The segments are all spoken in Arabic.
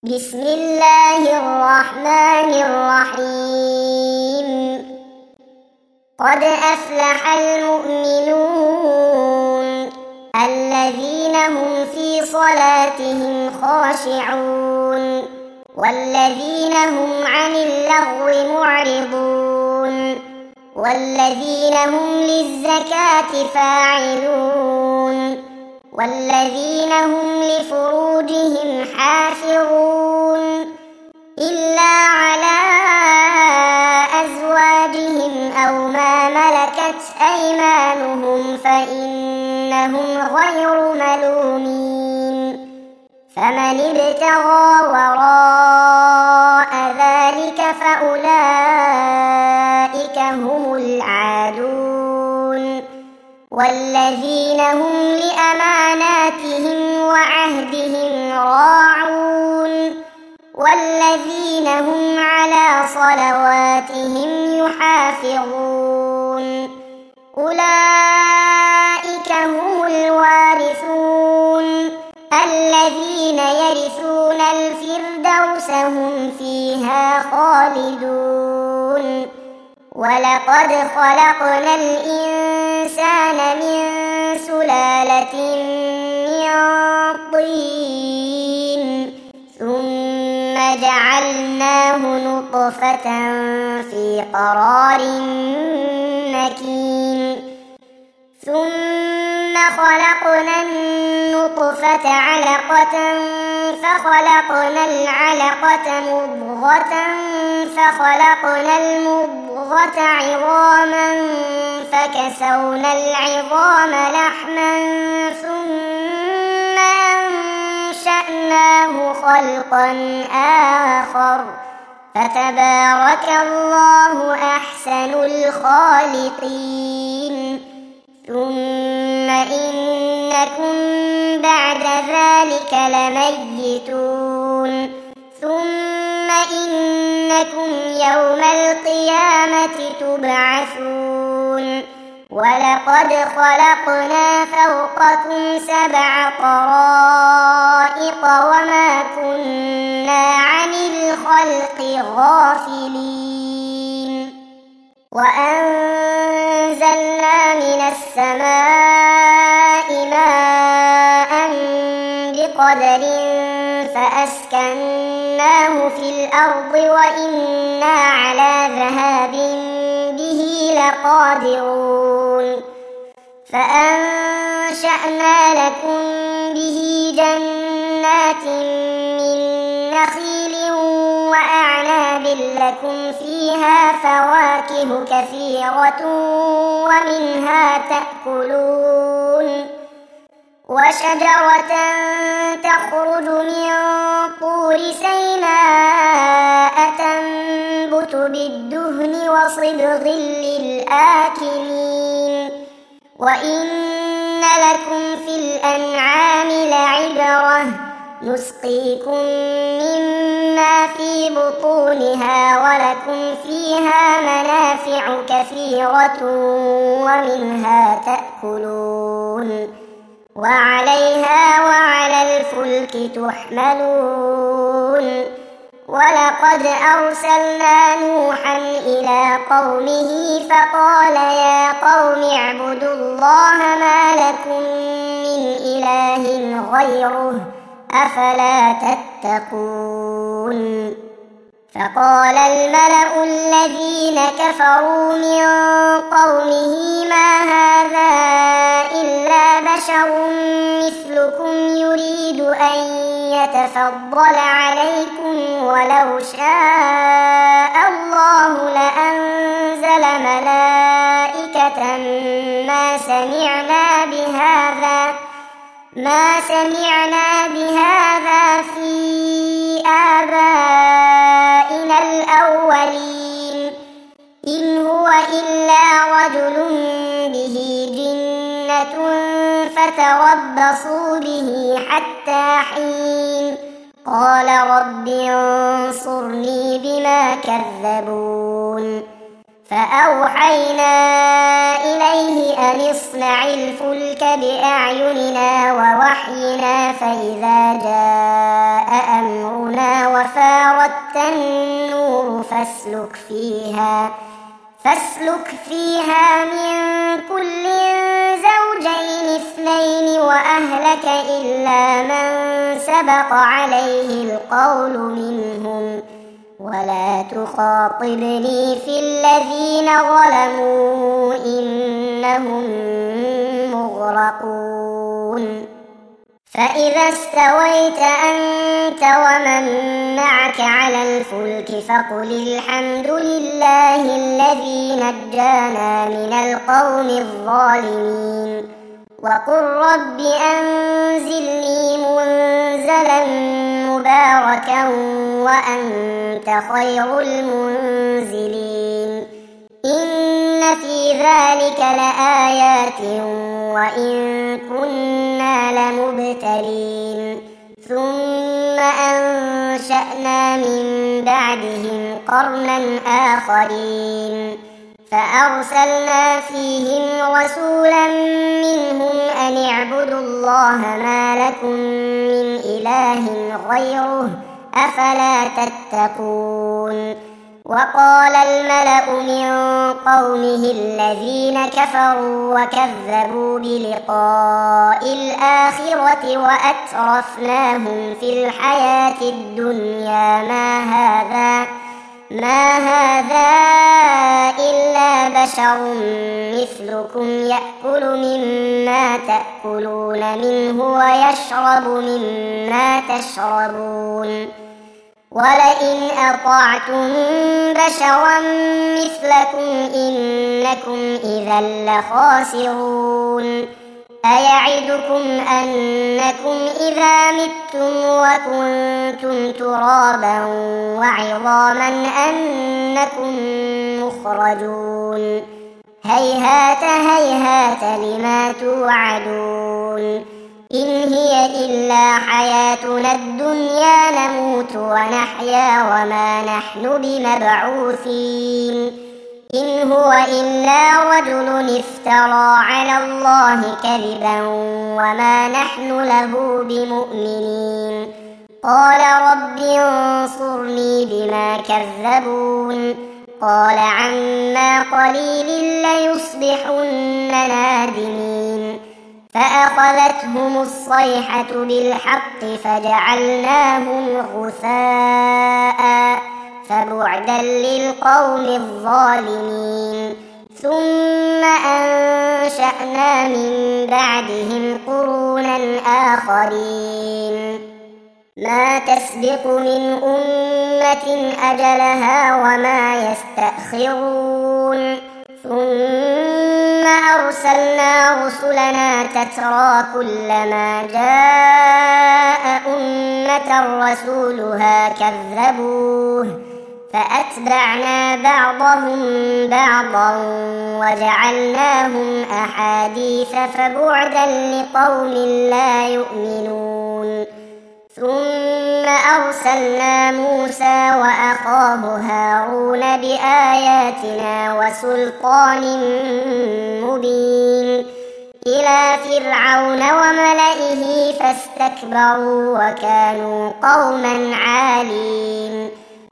بسم الله الرحمن الرحيم. قد أفلح المؤمنون الذين هم في صلاتهم خاشعون والذين هم عن اللغو معرضون والذين هم للزكاة فاعلون والذين هم لفروجهم حافظون إلا على أزواجهم أو ما ملكت أيمانهم فإنهم غير ملومين. فمن ابتغى وراء ذلك فأولئك هم العادون والذين هم لأماناتهم وعهدهم راعون والذين هم على صلواتهم يحافظون. أولئك هم الوارثون الذين يرثون الفردوس هم فيها خالدون. ولقد خلقنا الإنسان من سلالة من طين ثم جعلناه نطفة في قرار مكين ثم خلقنا النطفة علقة فخلقنا العلقة مضغة فخلقنا المضغة عظاما فكسونا العظام لحما ثم أنشأناه خلقا آخر فتبارك الله أحسن الخالقين. ثم إنكم بعد ذلك لميتون ثم إنكم يوم القيامة تبعثون. ولقد خلقنا فوقكم 7 طرائق وما كنا عن الخلق غافلين. وأنزلنا من السماء ماء بقدر فأسكناه في الأرض وإنا على ذهاب به لقادرون. فأنشأنا لكم به جنات من نخيل وأعناب لكم فيها فواكه كثيرة ومنها تأكلون. وشجرة تخرج من طور سيناء تنبت بالدهن وصبغ للآكلين. وإن لكم في الأنعام لعبرة نسقيكم مما في بطونها ولكم فيها منافع كثيرة ومنها تأكلون وعليها وعلى الفلك تحملون. ولقد أرسلنا نوحا إلى قومه فقال يا قوم اعبدوا الله ما لكم من إله غيره أفلا تتقون. فقال الملأ الذين كفروا من قومه ما هذا إلا بشر مثلكم يريد أن يتفضل عليكم ولو شاء الله لأنزل ملائكة ما سمعنا بهذا في آبائنا الأولين إن هو إلا رجل به جنة فتربصوا به حتى حين. قال رب انصرني بما كذبون. فأوحينا إليه أن اصنع الفلك بأعيننا ووحينا فإذا جاء أمرنا وفاردت النور فاسلك فيها من كل زوجين اثنين وأهلك إلا من سبق عليه القول منهم ولا تخاطبني في الذين ظلموا إنهم مغرقون فإذا استويت أنت ومن معك على الفلك فقل الحمد لله الذي نجانا من القوم الظالمين وقل رب أنزلني منزلا مباركا وأنت خير المنزلين إن في ذلك لآيات وإن كنا لمبتلين ثم أنشأنا من بعدهم قرنا آخرين فأرسلنا فيهم رسولا منهم أن اعبدوا الله ما لكم من إله غيره أفلا تتقون وقال الملأ من قومه الذين كفروا وكذبوا بلقاء الآخرة وأترفناهم في الحياة الدنيا ما هذا إلا بشر مثلكم يأكل مما تأكلون منه ويشرب مما تشربون ولئن أطعتم بشرا مثلكم إنكم إذا لخاسرون أيعدكم أنكم إذا متم وكنتم ترابا وعظاما أنكم مخرجون هيهات هيهات لما توعدون إن هي إلا حياتنا الدنيا نموت ونحيا وما نحن بمبعوثين إن هو إلا رجل افترى على الله كذبا وما نحن له بمؤمنين قال رب انصرني بما كذبون قال عما قليل ليصبحن نادمين فأخذتهم الصيحة بالحق فجعلناهم غثاء فبعدا للقوم الظالمين ثم أنشأنا من بعدهم قرونا آخرين ما تسبق من أمة أجلها وما يستأخرون ثم أرسلنا رسلنا تترى كلما جاء أمة رسولها كذبوه فأتبعنا بعضهم بعضا وجعلناهم أحاديث فبعدا لقوم لا يؤمنون ثم أرسلنا موسى وأخاه هارون بآياتنا وسلطان مبين إلى فرعون وملئه فاستكبروا وكانوا قوما عالين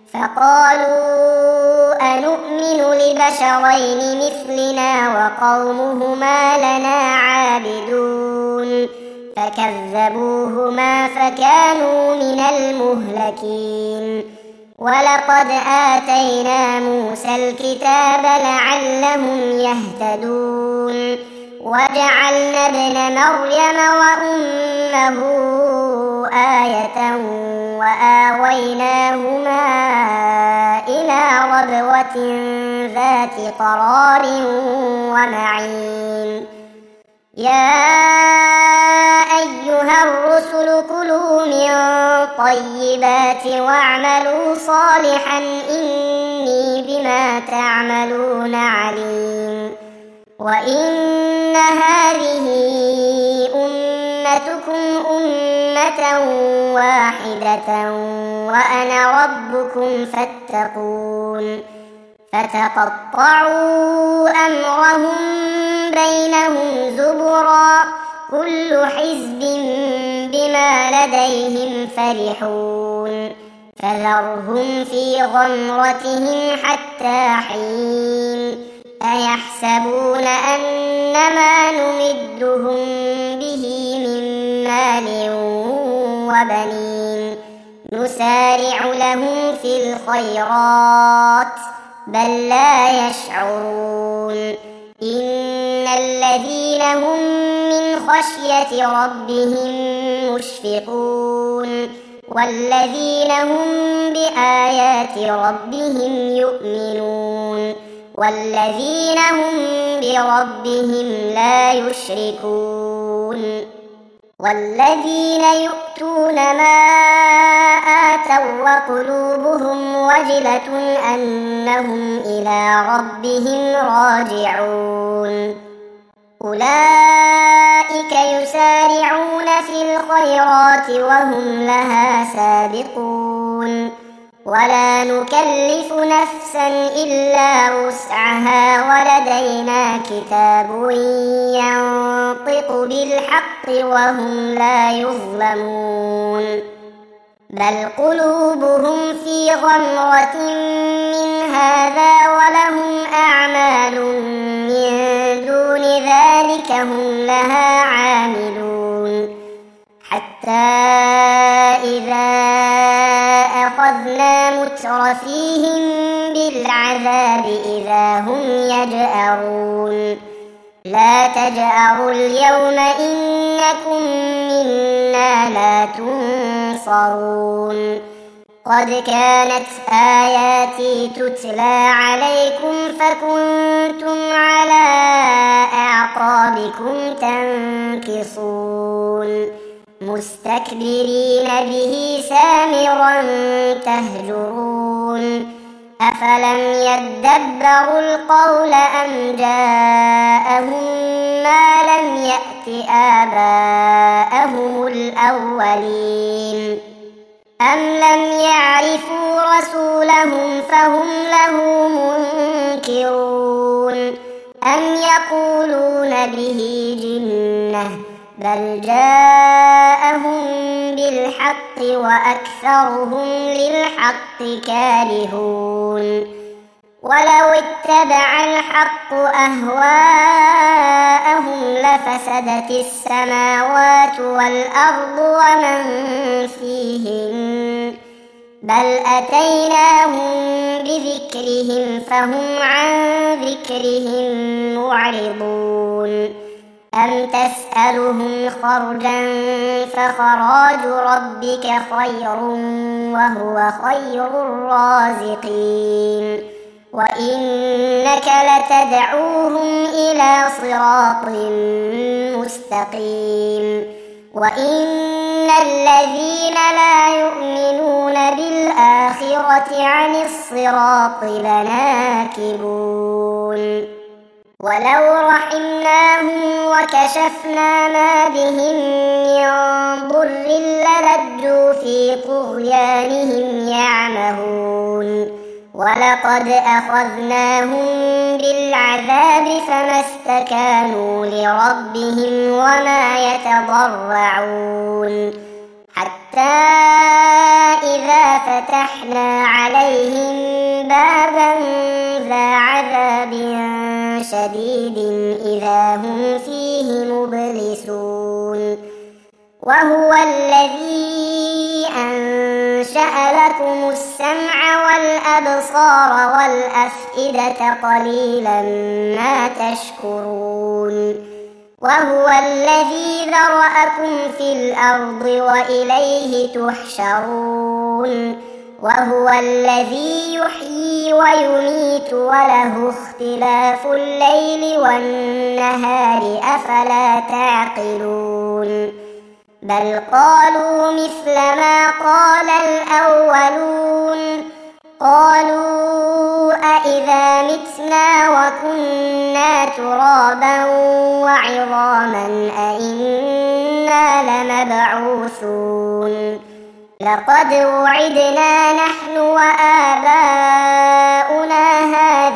فقالوا أنؤمن لبشرين مثلنا وقومهما لنا عابدون فكذبوهما فكانوا من المهلكين ولقد آتينا موسى الكتاب لعلهم يهتدون وجعلنا ابن مريم وأمه آية وآويناهما إلى ربوة ذات قرار ومعين يا أيها الرسل كلوا من طيبات واعملوا صالحا إني بما تعملون عليم وإن هذه أمتكم أمة واحدة وأنا ربكم فاتقون فتقطعوا أمرهم بينهم زبرا كل حزب بما لديهم فرحون فذرهم في غمرتهم حتى حين أيحسبون أنما نمدهم به من مال وبنين نسارع لهم في الخيرات بل لا يشعرون إن الذين هم من خشية ربهم مشفقون والذين هم بآيات ربهم يؤمنون والذين هم بربهم لا يشركون والذين يؤتون ما آتوا وقلوبهم وجلة أنهم إلى ربهم راجعون أولئك يسارعون في الخيرات وهم لها سابقون ولا نكلف نفسا إلا وسعها ولدينا كتاب ينطق بالحق وهم لا يظلمون بل قلوبهم في غمرة من هذا ولهم أعمال من دون ذلك هم لها عاملون حتى إذا أخذنا مترفيهم بالعذاب إذا هم يجأرون لا تجأروا اليوم إنكم منا لا تنصرون قد كانت آياتي تتلى عليكم فكنتم على أعقابكم تنكصون مستكبرين به سامرا تهجرون أفلم يدبروا القول أم جاءهم ما لم يأت آباءهم الأولين أم لم يعرفوا رسولهم فهم له منكرون أم يقولون به جنة بل جاءهم بالحق وأكثرهم للحق كارهون ولو اتبع الحق أهواءهم لفسدت السماوات والأرض ومن فيهن بل أتيناهم بذكرهم فهم عن ذكرهم معرضون أم تسألهم خرجا فخراج ربك خير وهو خير الرازقين وإنك لتدعوهم إلى صراط مستقيم وإن الذين لا يؤمنون بالآخرة عن الصراط لناكبون ولو رحمناهم وكشفنا ما بهم من ضر للجوا في طغيانهم يعمهون ولقد أخذناهم بالعذاب فما استكانوا لربهم وما يتضرعون حتى إذا فتحنا عليهم بابا ذا عذاب شديد إذا هم فيه مبلسون وهو الذي أنشأ لكم السمع والأبصار والأفئدة قليلا ما تشكرون وهو الذي ذرأكم في الأرض وإليه تحشرون وهو الذي يحيي ويميت وله اختلاف الليل والنهار أفلا تعقلون بل قالوا مثل ما قال الأولون قالوا أإذا متنا وكنا ترابا وعظاما أإنا لمبعوثون لقد وعدنا نحن وآباؤنا هذا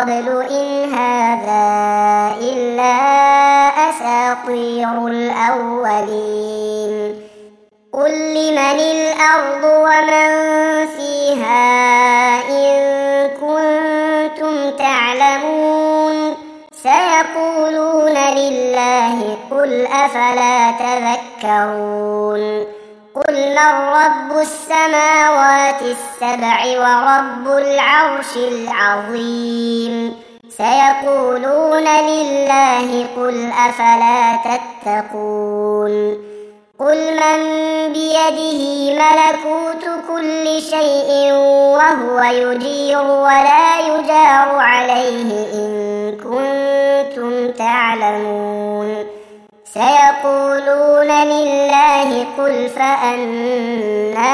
قبل إن هذا إلا أساطير الأولين قل لمن الأرض ومن فيها إن كنتم تعلمون سيقولون لله قل أفلا تذكرون قل من رب السماوات السبع ورب العرش العظيم سيقولون لله قل أفلا تتقون قل من بيده ملكوت كل شيء وهو يجير ولا يجار عليه إن كنتم تعلمون سيقولون لله قل فأنى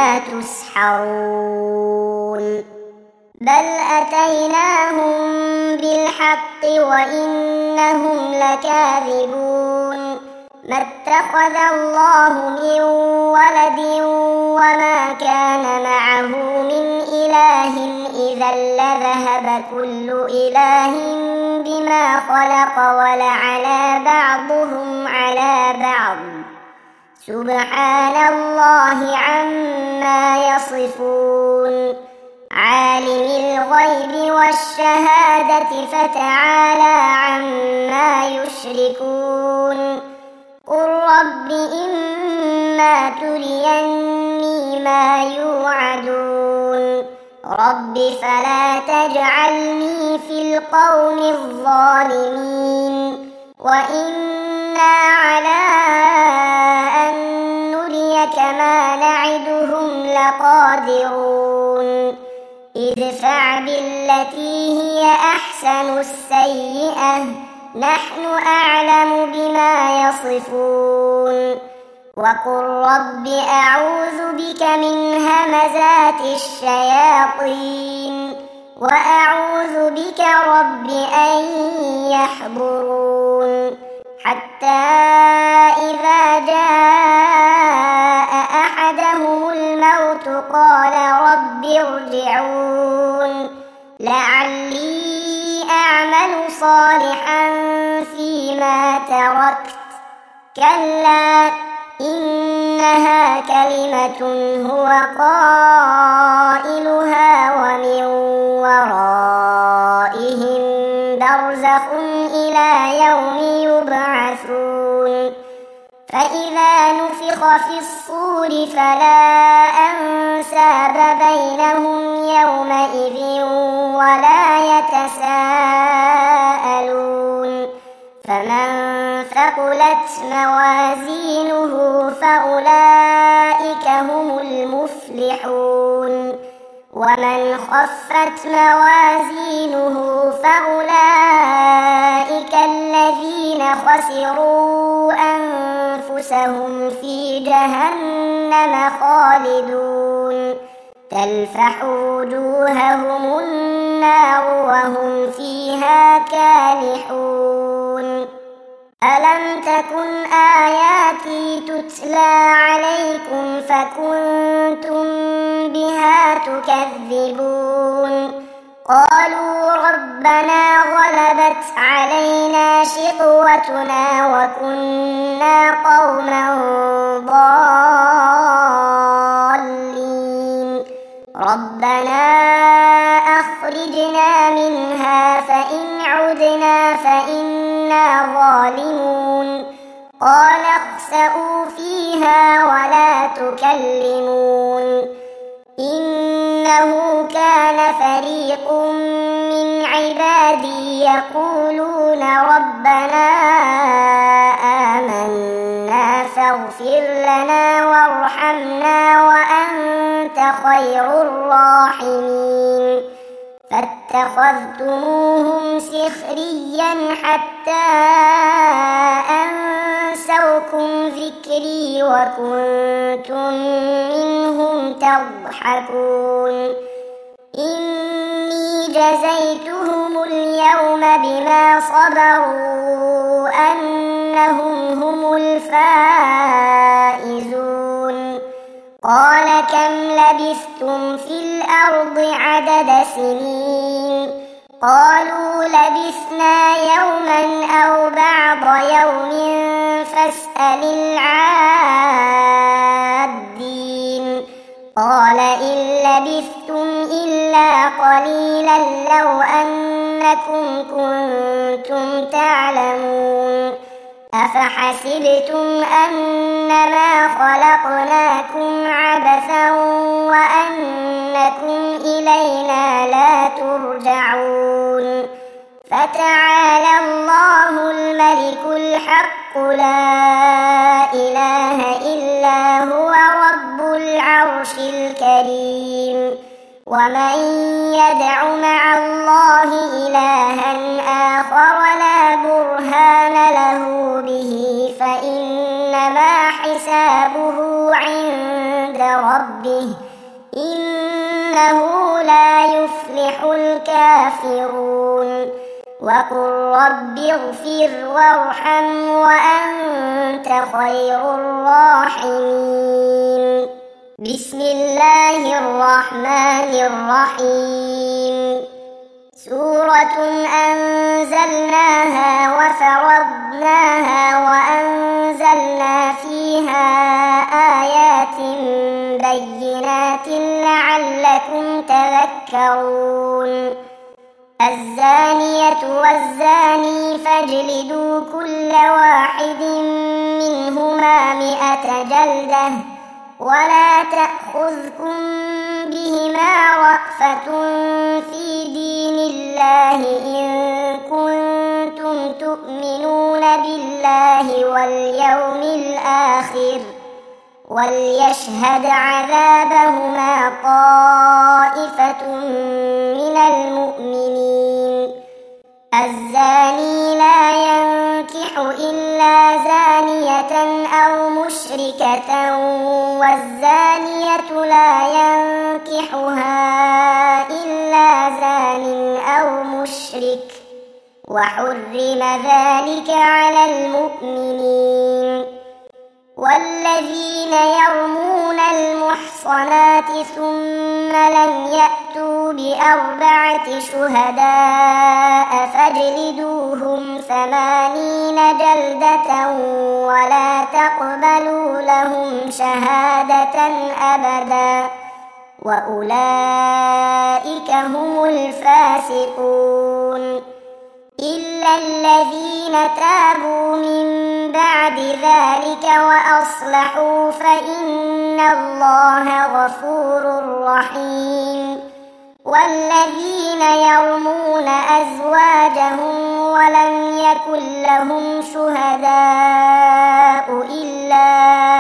تسحرون بل أتيناهم بالحق وإنهم لكاذبون ما اتخذ الله من ولد وما كان معه من إله إذا لذهب كل إله بما خلق ولعلى بعضهم على بعض سبحان الله عما يصفون عالم الغيب والشهادة فتعالى عما يشركون قل رب إما تريني ما يوعدون رب فلا تجعلني في القوم الظالمين وإنا على أن نريك ما نعدهم لقادرون ادفع بالتي هي أحسن السيئة نحن أعلم بما يصفون وقل رب أعوذ بك من همزات الشياطين وأعوذ بك رب أن يحضرون حتى إذا جاء أحدهم الموت قال رب ارجعون لعلي أعمل صالحا فيما تركت كلا إنها كلمة هو قائلها ومن ورائهم برزخ إلى يوم يبعثون فإذا نفخ في الصور فلا أنساب بينهم يومئذ ولا يتساءلون فمن ثقلت موازينه فأولئك هم المفلحون ومن خفت موازينه فأولئك الذين خسروا أنفسهم في جهنم خالدون تلفح وجوههم النار وهم فيها كالحون ألم تكن آياتي تتلى عليكم فكنتم بها تكذبون قالوا ربنا غلبت علينا شقوتنا وكنا قوما ضالين ربنا أخرجنا منها فإن عدنا فإنا ظالمون قال اخسئوا فيها ولا تكلمون إنه كان فريق من عبادي يقولون ربنا آمنا فاغفر لنا وارحمنا وأنت خير الراحمين فاتخذتموهم سخريا حتى أنسوكم ذكري وكنتم منهم تضحكون إني جزيتهم اليوم بما صبروا أنهم هم الفائزون قال كم لبثتم في الأرض عدد سنين قالوا لبثنا يوما أو بعض يوم فاسأل العادين قال إن لبثتم إلا قليلا لو أنكم كنتم تعلمون أفحسبتم أنما خلقناكم عبثا وأنكم إلينا لا ترجعون فتعالى الله الملك الحق لا إله إلا هو رب العرش الكريم ومن يدع مع الله إلها آخر لا برهان له به فإنما حسابه عند ربه إنه لا يفلح الكافرون وقل رب اغفر وارحم وأنت خير الراحمين بسم الله الرحمن الرحيم سورة أنزلناها وفرضناها وأنزلنا فيها آيات بينات لعلكم تذكرون الزانية والزاني فاجلدوا كل واحد منهما 100 جلدة ولا تأخذكم بهما رأفة في دين الله إن كنتم تؤمنون بالله واليوم الآخر وليشهد عذابهما طائفة من المؤمنين الزاني لا ينكح إلا زانية أو مشركة والزانية لا ينكحها إلا زان أو مشرك وحرم ذلك على المؤمنين والذين يرمون المحصنات ثم لم يأتوا ب4 شهداء فاجلدوهم 80 جلدة ولا تقبلوا لهم شهادة أبدا وأولئك هم الفاسقون إلا الذين تابوا من بعد ذلك وأصلحوا فإن الله غفور رحيم والذين يرمون أزواجهم ولم يكن لهم شهداء إلا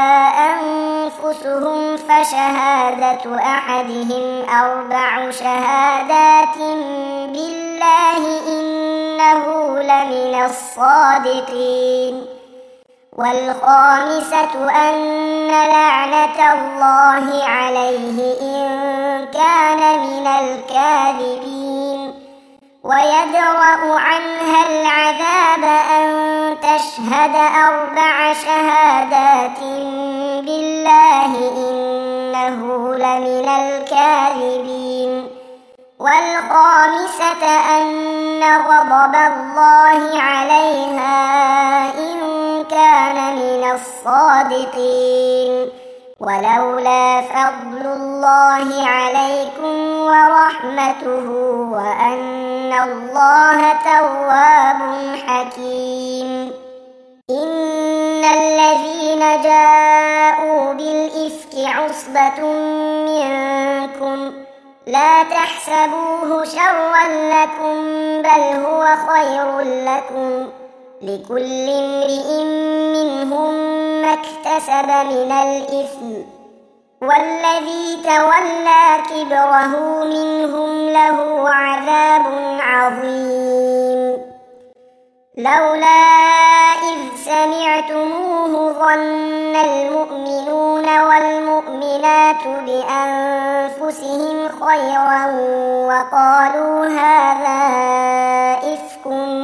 أنفسهم فشهادة أحدهم 4 شهادات بالله إنه لمن الصادقين والخامسة أن لعنة الله عليه إن كان من الكاذبين ويدرأ عنها العذاب أن تشهد 4 شهادات بالله إنه لمن الكاذبين والخامسة أن غضب الله عليها إن كان من الصادقين ولولا فضل الله عليكم ورحمته وأن الله تواب حكيم إن الذين جاءوا بالإفك عصبة منكم لا تحسبوه شرا لكم بل هو خير لكم لكل امرئ منهم ما اكتسب من الإثم والذي تولى كبره منهم له عذاب عظيم لولا إذ سمعتموه ظن المؤمنون والمؤمنات بأنفسهم خيرا وقالوا هذا إفك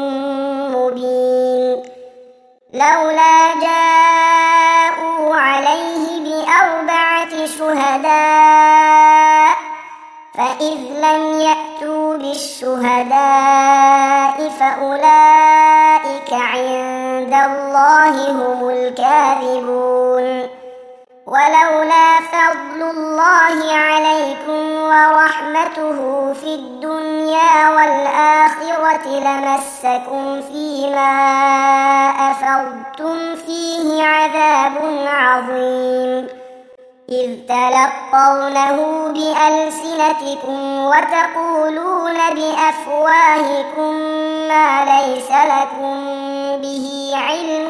مبين لولا جاءوا عليه ب4 شهداء فإذ لم يأتوا بالشهداء فأولئك عند الله هم الكاذبون. ولولا فضل الله عليكم ورحمته في الدنيا والآخرة لمسكم فيما أفضتم فيه عذاب عظيم، إذ تلقونه بألسنتكم وتقولون بأفواهكم ما ليس لكم به علم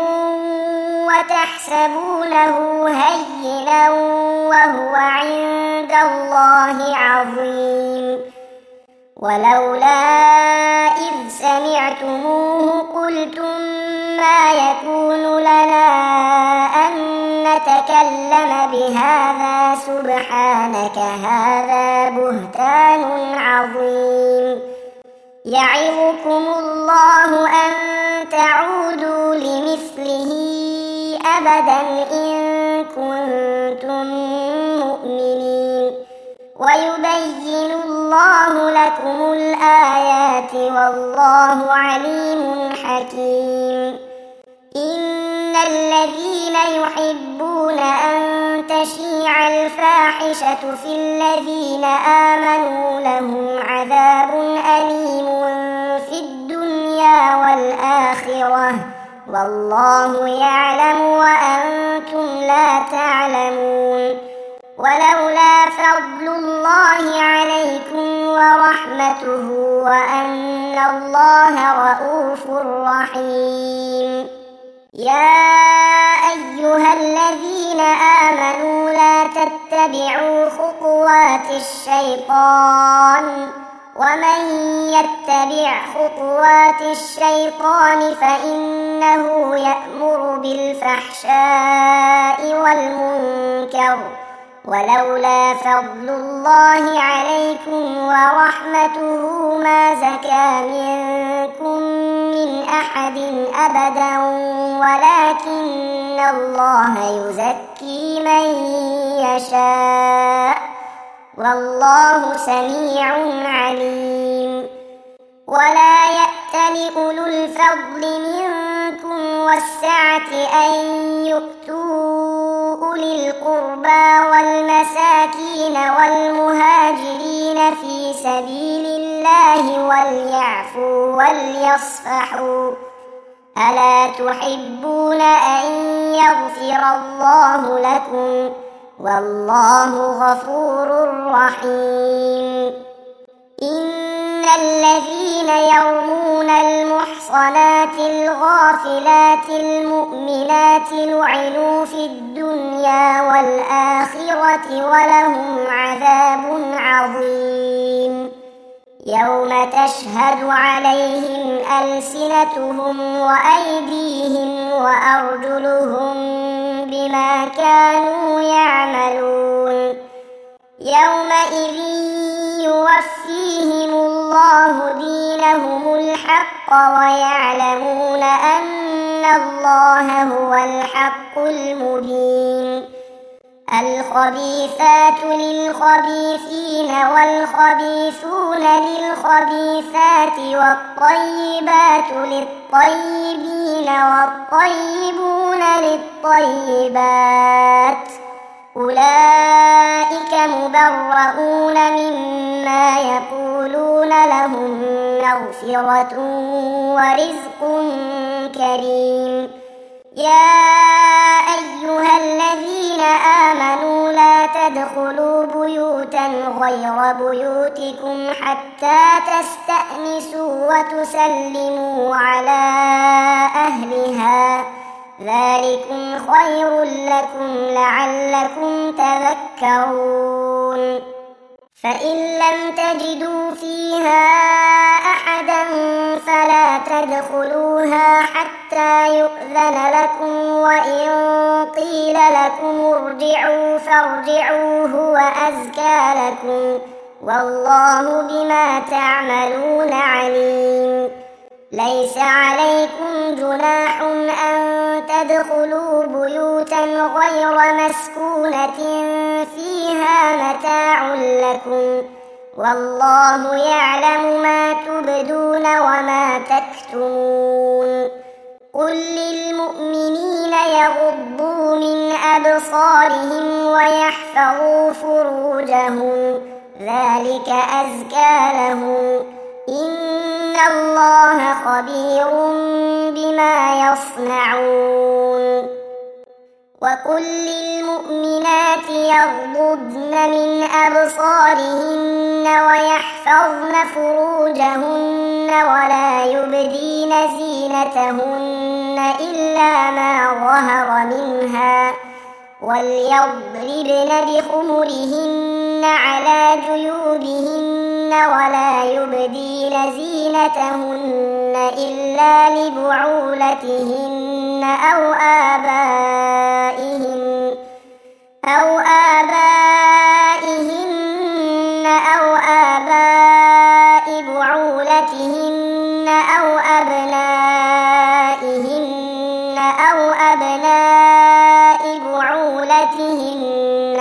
وتحسبونه هينا وهو عند الله عظيم. ولولا إذ سمعتموه قلتم ما يكون لنا أن نتكلم بهذا سبحانك هذا بهتان عظيم. يعظكم الله أن تعودوا لمثله أبدا إن كنتم مؤمنين، ويبين الله لكم الآيات والله عليم حكيم. إن الذين يحبون أن تشيع الفاحشة في الذين آمنوا لهم عذاب أليم في الدنيا والآخرة والله يعلم وأنتم لا تعلمون. ولولا فضل الله عليكم ورحمته وأن الله رءوف رحيم. يا أيها الذين آمنوا لا تتبعوا خطوات الشيطان، ومن يتبع خطوات الشيطان فإنه يأمر بالفحشاء والمنكر. ولولا فضل الله عليكم ورحمته ما زكى منكم من أحد أبدا ولكن الله يزكي من يشاء والله سميع عليم. ولا يأتل أولو الفضل منكم والسعة أن يؤتوا أولي القربى والمساكين والمهاجرين في سبيل الله وليعفوا وليصفحوا، ألا تحبون أن يغفر الله لكم والله غفور رحيم. إن الذين يرمون المحصنات الغافلات المؤمنات لعنوا في الدنيا والآخرة ولهم عذاب عظيم. يوم تشهد عليهم ألسنتهم وأيديهم وأرجلهم بما كانوا يعملون. يومئذ يوفيهم الله دينهم الحق ويعلمون أن الله هو الحق المبين. الخبيثات للخبيثين والخبيثون للخبيثات والطيبات للطيبين والطيبون للطيبات، أولئك مبرؤون مما يقولون لهم مغفرة ورزق كريم. يا أيها الذين آمنوا لا تدخلوا بيوتا غير بيوتكم حتى تستأنسوا وتسلموا على أهلها، ذلكم خير لكم لعلكم تذكرون. فإن لم تجدوا فيها أحدا فلا تدخلوها حتى يؤذن لكم، وإن قيل لكم ارجعوا فارجعوا هو أزكى لكم والله بما تعملون عليم. ليس عليكم جناح أن تدخلوا بيوتا غير مسكونة فيها متاع لكم، والله يعلم ما تبدون وما تكتمون قل للمؤمنين يغضوا من أبصارهم ويحفظوا فروجهم ذلك أزكى لهم إن الله خبير بما يصنعون وقل للمؤمنات يغضضن من أبصارهن ويحفظن فروجهن ولا يبدين زينتهن إلا ما ظهر منها وليضربن بخمرهن على جيوبهن ولا يبدين زينتهن إلا لبعولتهن أو آبائهن أو آباء بعولتهن أو أبنائهن أو أبناء بعولتهن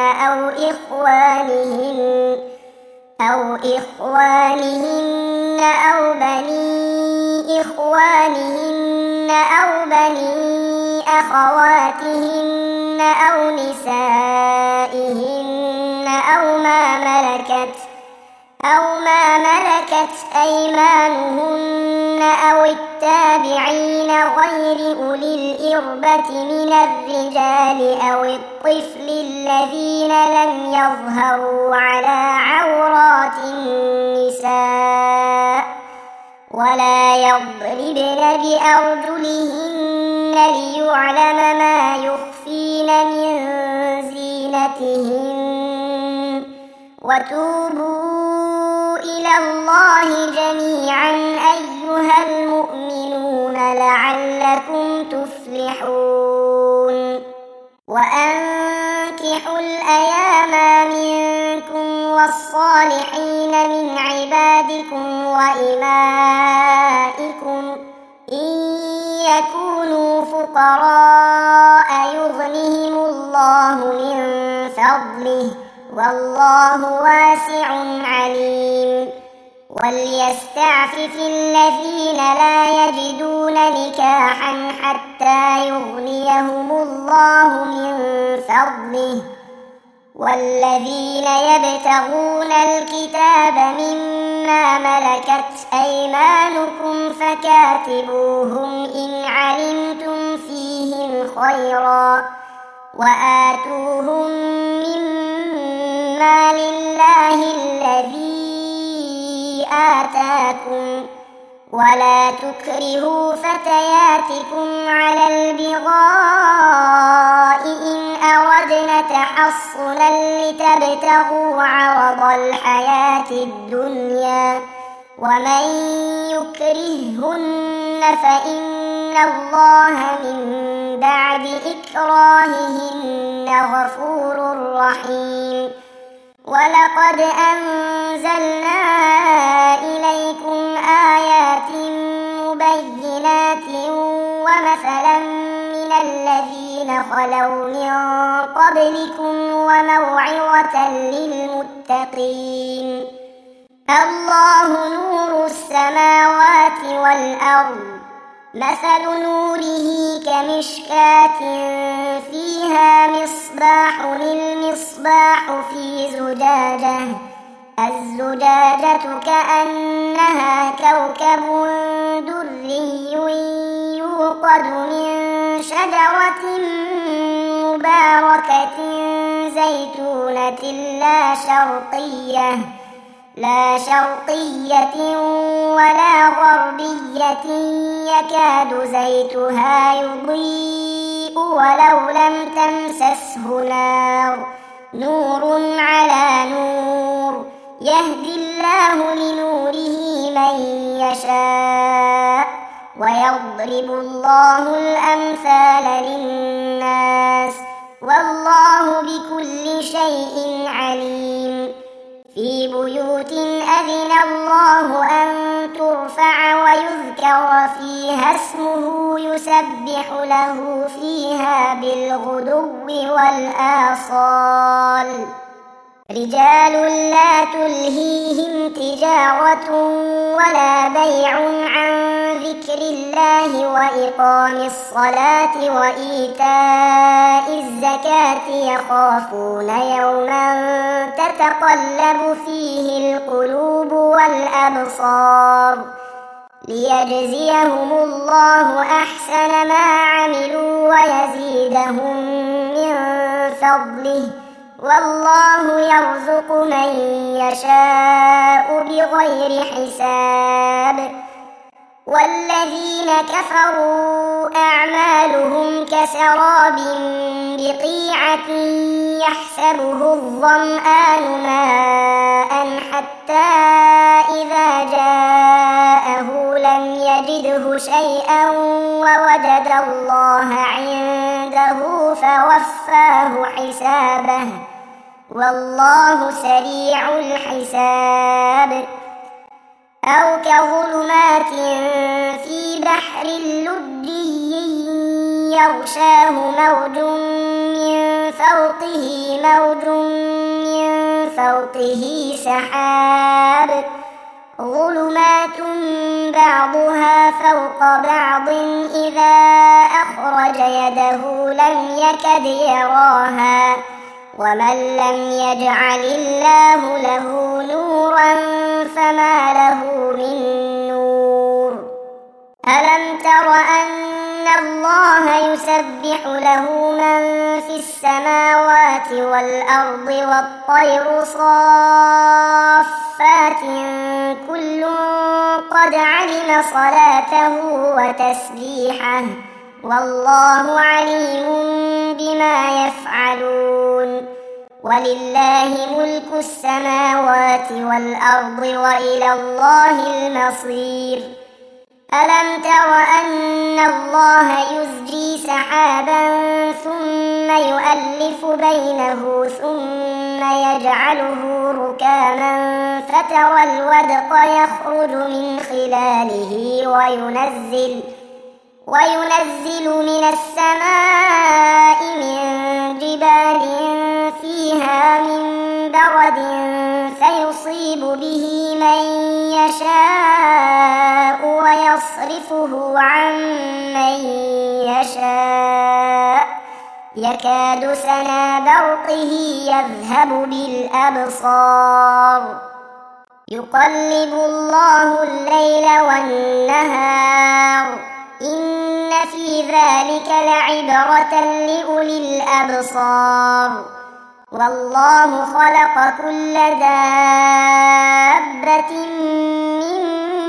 أو إخوانهن أو بني إخوانهن أو بني أخواتهن أو نسائهن أو ما ملكت أيمانهن أو التابعين غير أولي الإربة من الرجال أو الطفل الذين لم يظهروا على عورات النساء ولا يضربن بأرجلهن ليعلم ما يخفين من زينتهن وتوبوا إلى الله جميعا أيها المؤمنون لعلكم تفلحون وأنكحوا الأيام منكم والصالحين من عبادكم وإمائكم إن يكونوا فقراء يغنهم الله من فضله والله واسع عليم وليستعفف الذين لا يجدون نكاحا حتى يغنيهم الله من فضله والذين يبتغون الكتاب مما ملكت أيمانكم فكاتبوهم إن علمتم فيهم خيرا وآتوهم مما لله الذي آتاكم ولا تكرهوا فتياتكم على البغاء إن أردنا تحصنا لتبتغوا عرض الحياة الدنيا ومن يكرههن فإن الله من بعد إكراههن غفور رحيم ولقد أنزلنا إليكم آيات مبينات ومثلا من الذين خلوا من قبلكم وموعظة للمتقين الله نور السماوات والأرض مثل نوره كمشكاة فيها مصباح المصباح في زجاجة الزجاجة كأنها كوكب دري يوقد من شجرة مباركة زيتونة لا شرقية ولا غربية يكاد زيتها يضيء ولو لم تمسسه نور على نور يهدي الله لنوره من يشاء ويضرب الله الأمثال للناس والله بكل شيء عليم في بيوت أذن الله أن ترفع ويذكر فيها اسمه يسبح له فيها بالغدو والآصال رجال لا تلهيهم تجارة ولا بيع عن ذكر الله وإقام الصلاة وإيتاء الزكاة يخافون يوما تتقلب فيه القلوب والأبصار ليجزيهم الله أحسن ما عملوا ويزيدهم من فضله والله يرزق من يشاء بغير حساب. والذين كفروا أعمالهم كسراب بقيعة يحسبه الظمآن ماء حتى إذا جاءه لم يجده شيئا ووجد الله عنده فوفاه حسابه والله سريع الحساب. أو كظلمات في بحر لجي يغشاه موج من فوقه سحاب ظلمات بعضها فوق بعض إذا أخرج يده لم يكد يراها ومن لم يجعل الله له نورا فما له من نور. ألم تر أن الله يسبح له من في السماوات والأرض والطير صافات كل قد علم صلاته وتسبيحه والله عليم بما يفعلون. ولله ملك السماوات والأرض وإلى الله المصير. ألم تر أن الله يزجي سحابا ثم يؤلف بينه ثم يجعله ركاما فترى الودق يخرج من خلاله وينزل من السماء من جبال فيها من برد فيصيب به من يشاء ويصرفه عن من يشاء يكاد سنا برقه يذهب بالأبصار يقلب الله الليل والنهار إن في ذلك لعبرة لأولي الأبصار. والله خلق كل دابة من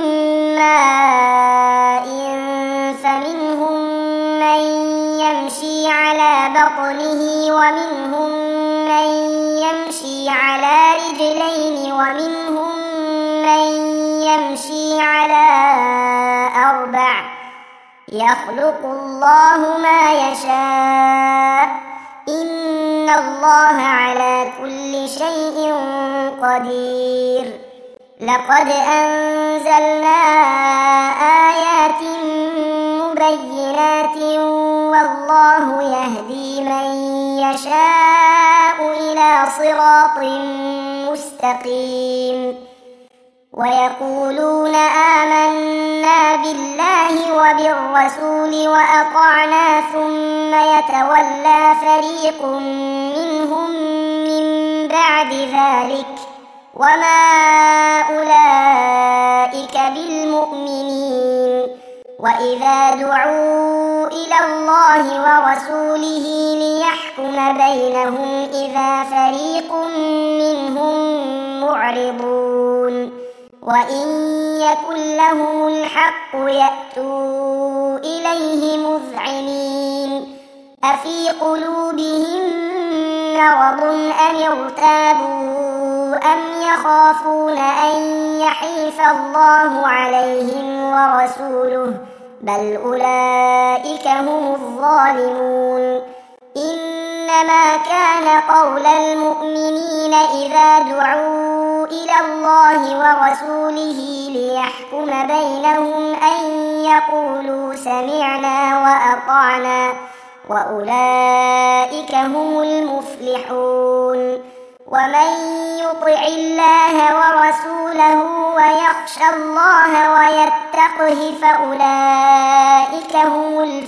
ماء فمنهم من يمشي على بطنه ومنهم من يمشي على رجلين ومنهم من يمشي على أربع يخلق الله ما يشاء إن الله على كل شيء قدير. لقد أنزلنا آيات مبينات والله يهدي من يشاء إلى صراط مستقيم. ويقولون آمنا بالله وبالرسول وأطعنا ثم يتولى فريق منهم من بعد ذلك وما أولئك بالمؤمنين. وإذا دعوا إلى الله ورسوله ليحكم بينهم إذا فريق منهم معرضون وإن يكن لهم الحق يأتوا إليه مذعنين. أفي قلوبهم مرض أم ارتابوا أم يخافون أن يحيف الله عليهم ورسوله بل أولئك هم الظالمون. إنما كان قول المؤمنين إذا دعوا إلى الله ورسوله ليحكم بينهم أن يقولوا سمعنا وأطعنا وأولئك هم المفلحون. ومن يطع الله ورسوله ويخشى الله ويتقه فأولئك هم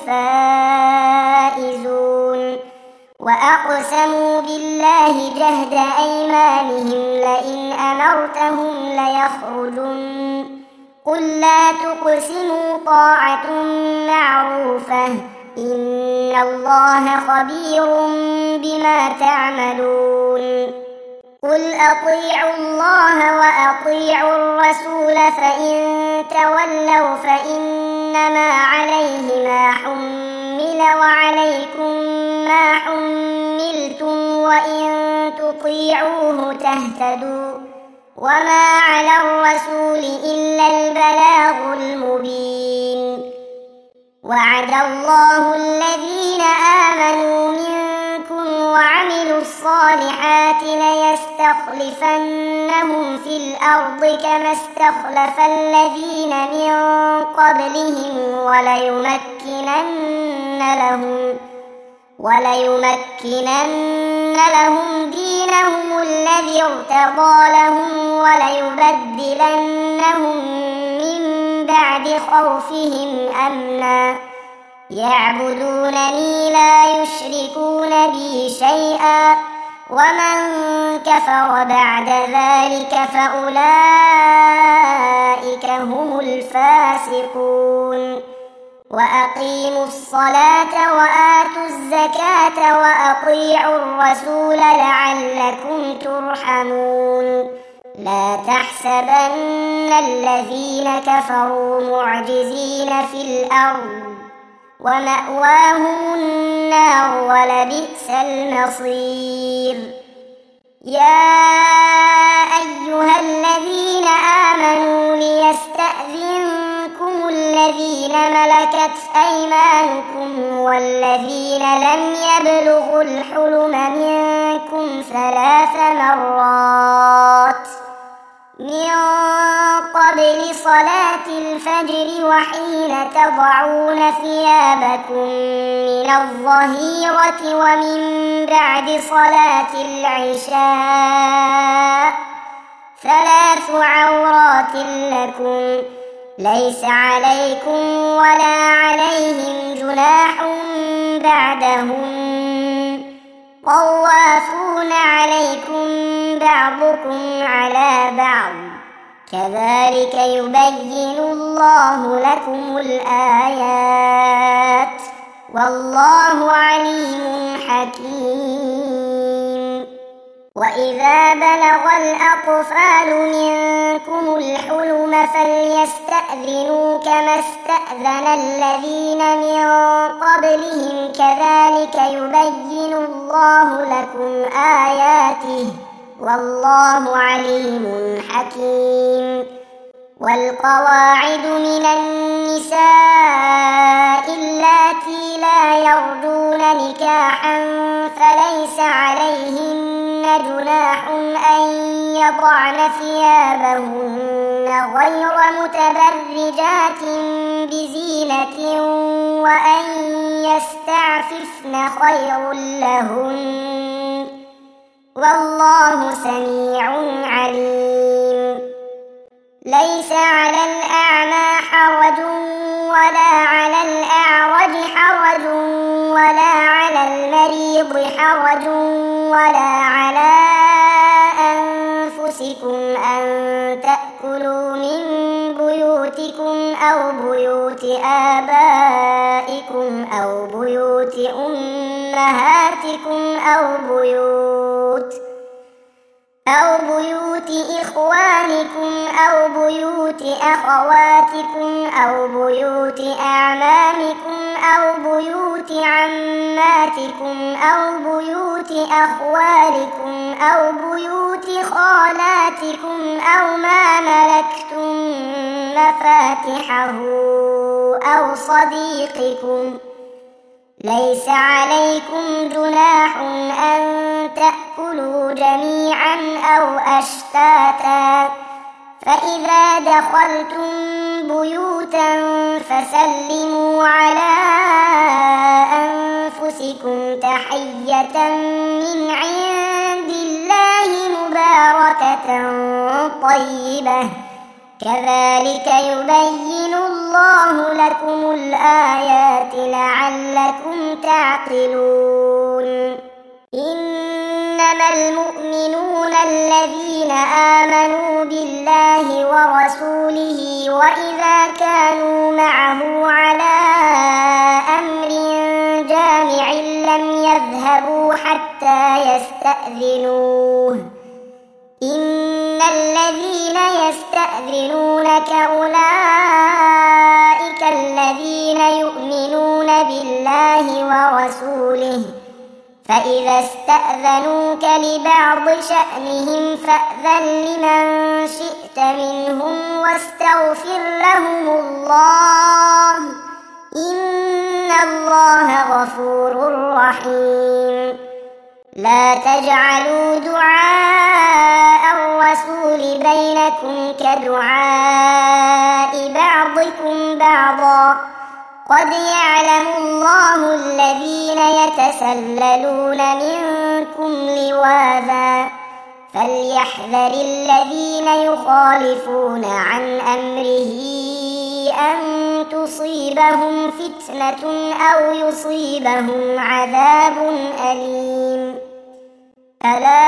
الفائزون وأقسموا بالله جهد أيمانهم لئن أمرتهم ليخرجن قل لا تقسموا طاعة معروفة إن الله خبير بما تعملون قل أطيعوا الله وأطيعوا الرسول فإن تولوا فإنما عليه ما حمل وعليكم ما حملتم وإن تطيعوه تهتدوا وما على الرسول إلا البلاغ المبين وعد الله الذين آمنوا منكم وعملوا الصالحات ليستخلفنهم في الأرض كما استخلف الذين من قبلهم وليمكنن لهم دينهم الذي ارتضى لهم وليبدلنهم من بعد خوفهم أمنا يعبدونني لا يشركون بي شيئا ومن كفر بعد ذلك فأولئك هم الفاسقون وأقيموا الصلاة وآتوا الزكاة وأطيعوا الرسول لعلكم ترحمون لا تحسبن الذين كفروا معجزين في الأرض ومأواهم النار ولبئس المصير يا أيها الذين آمنوا ليستأذنكم الذين ملكت أيمانكم والذين لم يبلغوا الحلم منكم 3 مرات من قبل صلاة الفجر وحين تضعون ثيابكم من الظهيرة ومن بعد صلاة العشاء 3 عورات لكم ليس عليكم ولا عليهم جناح بعدهم طوافون عليكم بعضكم على بعض كذلك يبين الله لكم الآيات والله عليم حكيم وإذا بلغ الأطفال منكم الحلم فليستأذنوا كما استأذن الذين من قبلهم كذلك يبين الله لكم آياته والله عليم حكيم والقواعد من النساء اللاتي لا يرجون نكاحا فليس عليهن جناح أن يضعن ثيابهن غير متبرجات بزينة وأن يستعففن خير لهن والله سميع عليم ليس على الأعمى حرج ولا على الأعرج حرج ولا على المريض حرج ولا على أنفسكم أن تأكلوا من بيوتكم أو بيوت آبائكم أو بيوت أمهاتكم أو بيوت إخوانكم أو بيوت أخواتكم أو بيوت أعمامكم أو بيوت عماتكم أو بيوت أخوالكم أو بيوت خالاتكم أو ما ملكتم مفاتحه أو صديقكم ليس عليكم جناح أن تأكلوا جميعا أو أشتاتا فإذا دخلتم بيوتا فسلموا على أنفسكم تحية من عند الله مباركة طيبة كذلك يبين الله لكم الآيات لعلكم تعقلون إنما المؤمنون الذين آمنوا بالله ورسوله وإذا كانوا معه على أمر جامع لم يذهبوا حتى يستأذنوه إن الذين يستأذنونك أولئك الذين يؤمنون بالله ورسوله فإذا استأذنوك لبعض شأنهم فأذن لمن شئت منهم واستغفر لهم الله إن الله غفور رحيم لا تجعلوا دعاء الرسول بينكم كدعاء بعضكم بعضا قد يعلم الله الذين يتسللون منكم لواذا فليحذر الذين يخالفون عن أمره أن تصيبهم فتنة أو يصيبهم عذاب أليم ألا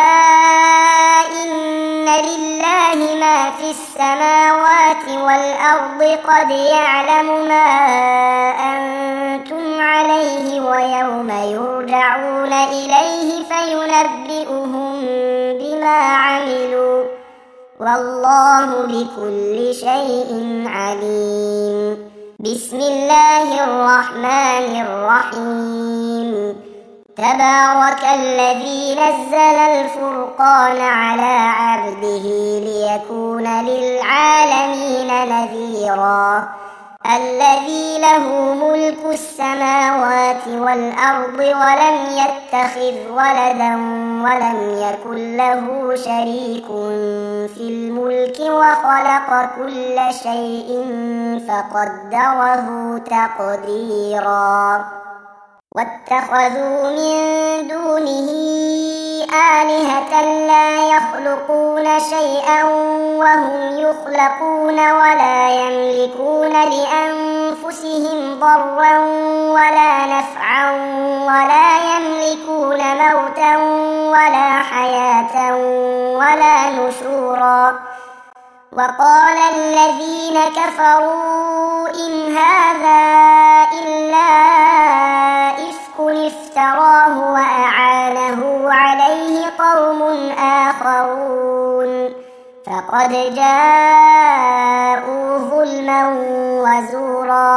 إن لله ما في السماوات والأرض قد يعلم ما أنتم عليه ويوم يرجعون إليه فينبئهم بما عملوا والله بكل شيء عليم بسم الله الرحمن الرحيم تبارك الذي نزل الفرقان على عبده ليكون للعالمين نذيرا الذي له ملك السماوات والأرض ولم يتخذ ولدا ولم يكن له شريك في الملك وخلق كل شيء فقدره تقديرا واتخذوا من دونه آلهة لا يخلقون شيئا وهم يخلقون ولا يملكون لأنفسهم ضرا ولا نفعا ولا يملكون موتا ولا حياة ولا نشورا وقال الذين كفروا إن هذا إلا إفك افتراه وأعانه عليه قوم آخرون فقد جاءوا ظلما وزورا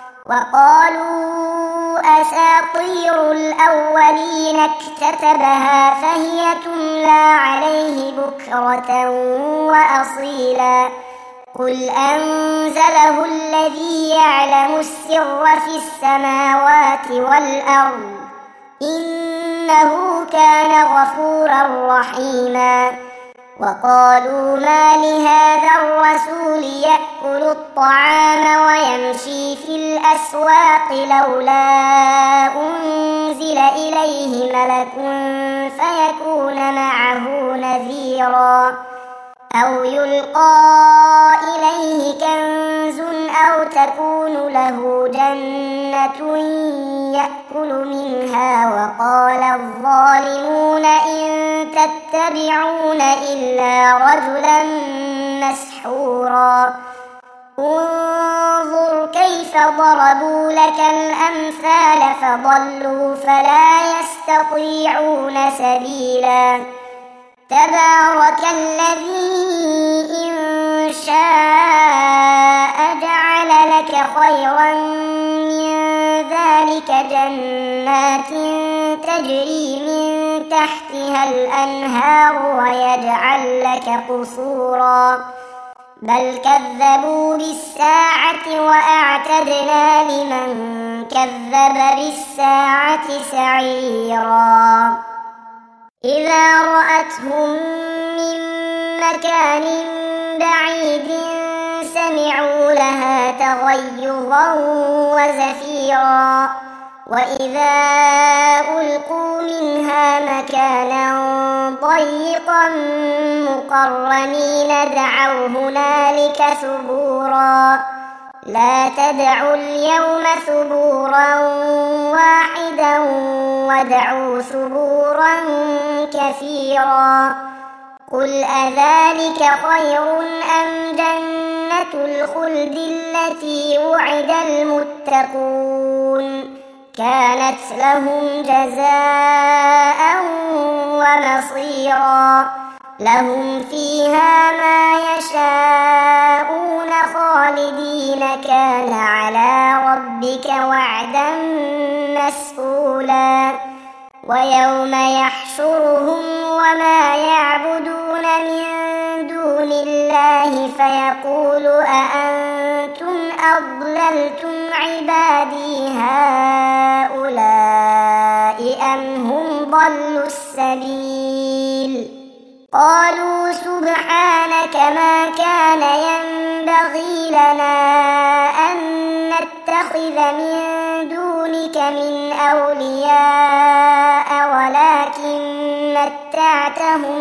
وقالوا أساطير الأولين اكتتبها فهي تملى عليه بكرة وأصيلا قل أنزله الذي يعلم السر في السماوات والأرض إنه كان غفورا رحيما وقالوا ما لهذا الرسول يأكل الطعام ويمشي في الأسواق لولا أنزل إليه ملك فيكون معه نذيرا أو يلقى إليه كنز أو تكون له جنة يأكل منها وقال الظالمون إن تتبعون إلا رجلا مسحورا انظر كيف ضربوا لك الأمثال فضلوا فلا يستطيعون سبيلا تبارك الذي إن شاء جعل لك خيرا من ذلك جنات تجري من تحتها الأنهار ويجعل لك قصورا بل كذبوا بالساعة وأعتدنا لمن كذب بالساعة سعيرا إذا رأتهم من مكان بعيد سمعوا لها تغيظا وزفيرا وإذا ألقوا منها مكانا ضيقا مقرنين دعوا هنالك ثبورا لا تدعوا اليوم ثبورا واحدا وادعوا ثبورا كثيرا قل أذلك خير أم جنة الخلد التي وعد المتقون كانت لهم جزاء ومصيرا لهم فيها ما يشاءون خالدين كان على ربك وعدا مسئولا ويوم يحشرهم وما يعبدون من دون الله فيقول أأنتم أضللتم عبادي هؤلاء أم هم ضلوا السبيل قالوا سبحانك ما كان ينبغي لنا أن نتخذ من دونك من أولياء ولكن متعتهم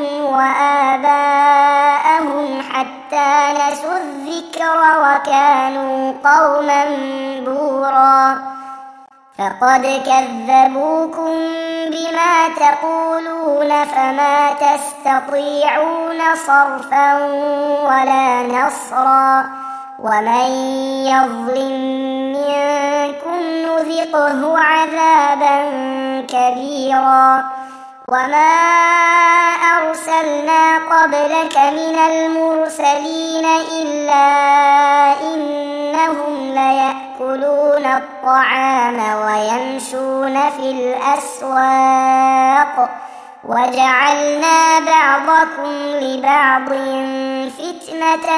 وآباءهم حتى نسوا الذكر وكانوا قوما بورا فقد كذبوكم بما تقولون فما تستطيعون صرفا ولا نصرا ومن يظلم منكم نذقه عذابا كبيرا وما أرسلنا قبلك من المرسلين إلا إنهم ليأكلون الطعام ويمشون في الأسواق وجعلنا بعضكم لبعض فتنة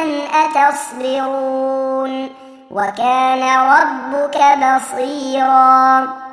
أتصبرون وكان ربك بصيرا